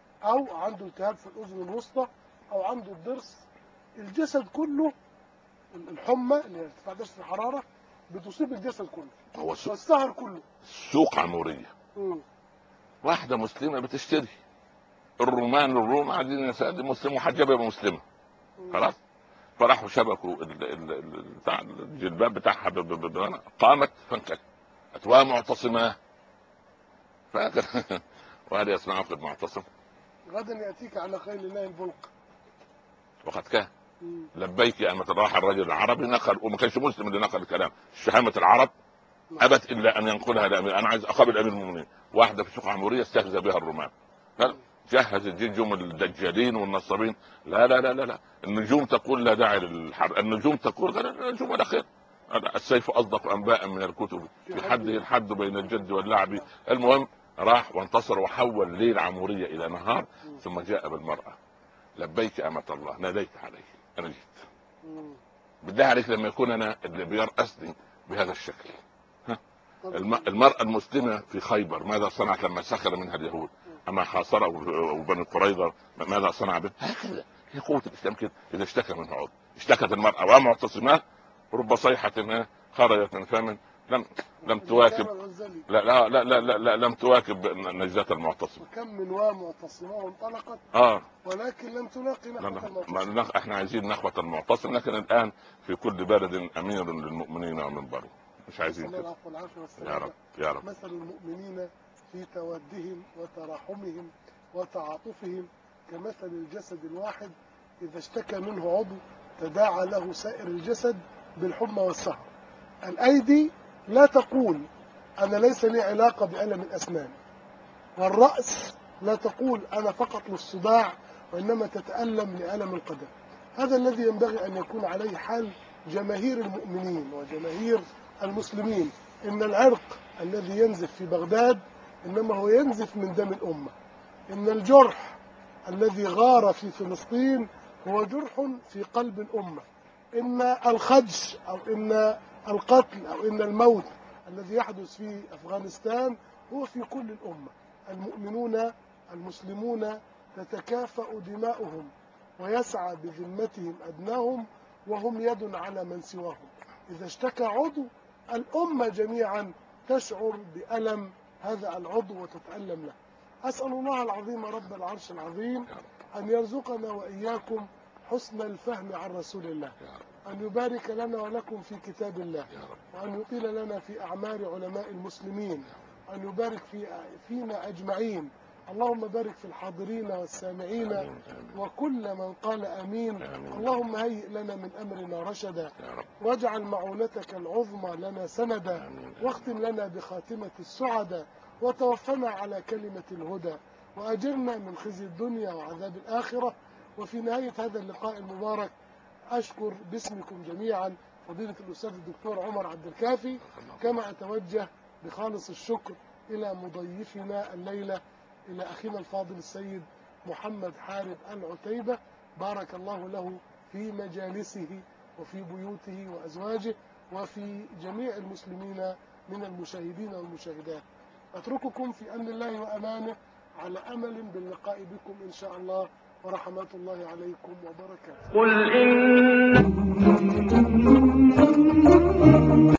او عنده التهاب في الاذن الوسطى او عنده الضرس، الجسد كله الحمى اللي هي ارتفاع درجه الحراره بتصيب الجسد كله. هو سوق والسهر كله. سوق عموريه. مم. واحده مسلمه بتشتري الرومان الروم عايزين يساعد مسلم وحجبه مسلمه خلاص، فراحوا شبكوا بتاع الجلباب بتاعها قامت فانكت اتواه معتصمه فاكر وهل يسمع عقد معتصم غدا ياتيك على خيل الله البلق وقد كان لبيك يا أمة. راح الرجل العربي نقل وما كانش مسلم اللي نقل الكلام، شهامة العرب أبت إلا أن ينقلها لأمير. أنا عايز أقابل أمير المؤمنين. واحدة في سوق عمورية استهزأ بها الرومان، جهز الجيجوم الدجالين والنصابين. لا لا لا لا لا النجوم تقول لا داعي للحرب، النجوم تقول لا النجوم ولا خير. السيف أصدق أنباء من الكتب في حده الحد بين الجد واللعب. المهم راح وانتصر وحول ليل عمورية إلى نهار، ثم جاء بالمرأة. لبيك أمة الله ناديت عليه أنا جيت. بالله عليك لما يكون أنا اللي بيرأسني بهذا الشكل. ها؟ المرأة المسلمة في خيبر ماذا صنعت لما سخر منها اليهود؟ أما حاصره وبني قريظة ماذا صنع به؟ هكذا هي قوة الإسلام كده. إذا اشتكى منها عضو اشتكت المرأة ومعتصمات رب صيحة خرجت من فم لم لم تواكب لا لا لا لا, لا, لا لم تواكب نجدة المعتصم. كم من ومعتصمة وانطلقت اه ولكن لم تلاقي نخوة المعتصم. احنا عايزين نخوة المعتصم، لكن الآن في كل بلد أمير للمؤمنين ومنبره مش عايزين كده. يا رب يا رب. مثل المؤمنين في تودهم وتراحمهم وتعاطفهم كمثل الجسد الواحد إذا اشتكى منه عضو تداعى له سائر الجسد بالحمى والسهر. الأيدي لا تقول أنا ليس لي علاقة بألم الأسنان، والرأس لا تقول أنا فقط للصداع وإنما تتألم لألم القدم. هذا الذي ينبغي أن يكون عليه حال جماهير المؤمنين وجماهير المسلمين. إن العرق الذي ينزف في بغداد إنما هو ينزف من دم الأمة. إن الجرح الذي غار في فلسطين هو جرح في قلب الأمة. إن الخدش أو إن القتل أو إن الموت الذي يحدث في أفغانستان هو في كل الأمة. المؤمنون المسلمون تتكافأ دماؤهم ويسعى بذمتهم أدناهم وهم يد على من سواهم. إذا اشتكى عضو الأمة جميعا تشعر بألم هذا العضو وتتألم له. أسأل الله العظيم رب العرش العظيم أن يرزقنا وإياكم حسن الفهم عن رسول الله، أن يبارك لنا ولكم في كتاب الله، وأن يطيل لنا في أعمار علماء المسلمين، وأن يبارك في فينا أجمعين. اللهم بارك في الحاضرين والسامعين وكل من قال آمين. اللهم هيئ لنا من أمرنا رشدا، واجعل معونتك العظمى لنا سندا، واختم لنا بخاتمة السعداء، وتوفنا على كلمة الهدى، وأجرنا من خزي الدنيا وعذاب الآخرة. وفي نهاية هذا اللقاء المبارك أشكر باسمكم جميعا فضيلة الأستاذ الدكتور عمر عبد الكافي، كما أتوجه بخالص الشكر إلى مضيفنا الليلة إلى أخينا الفاضل السيد محمد حارب العتيبة، بارك الله له في مجالسه وفي بيوته وأزواجه وفي جميع المسلمين من المشاهدين والمشاهدات. أترككم في أمن الله وأمانه على أمل باللقاء بكم إن شاء الله، ورحمات الله عليكم وبركاته. قل إن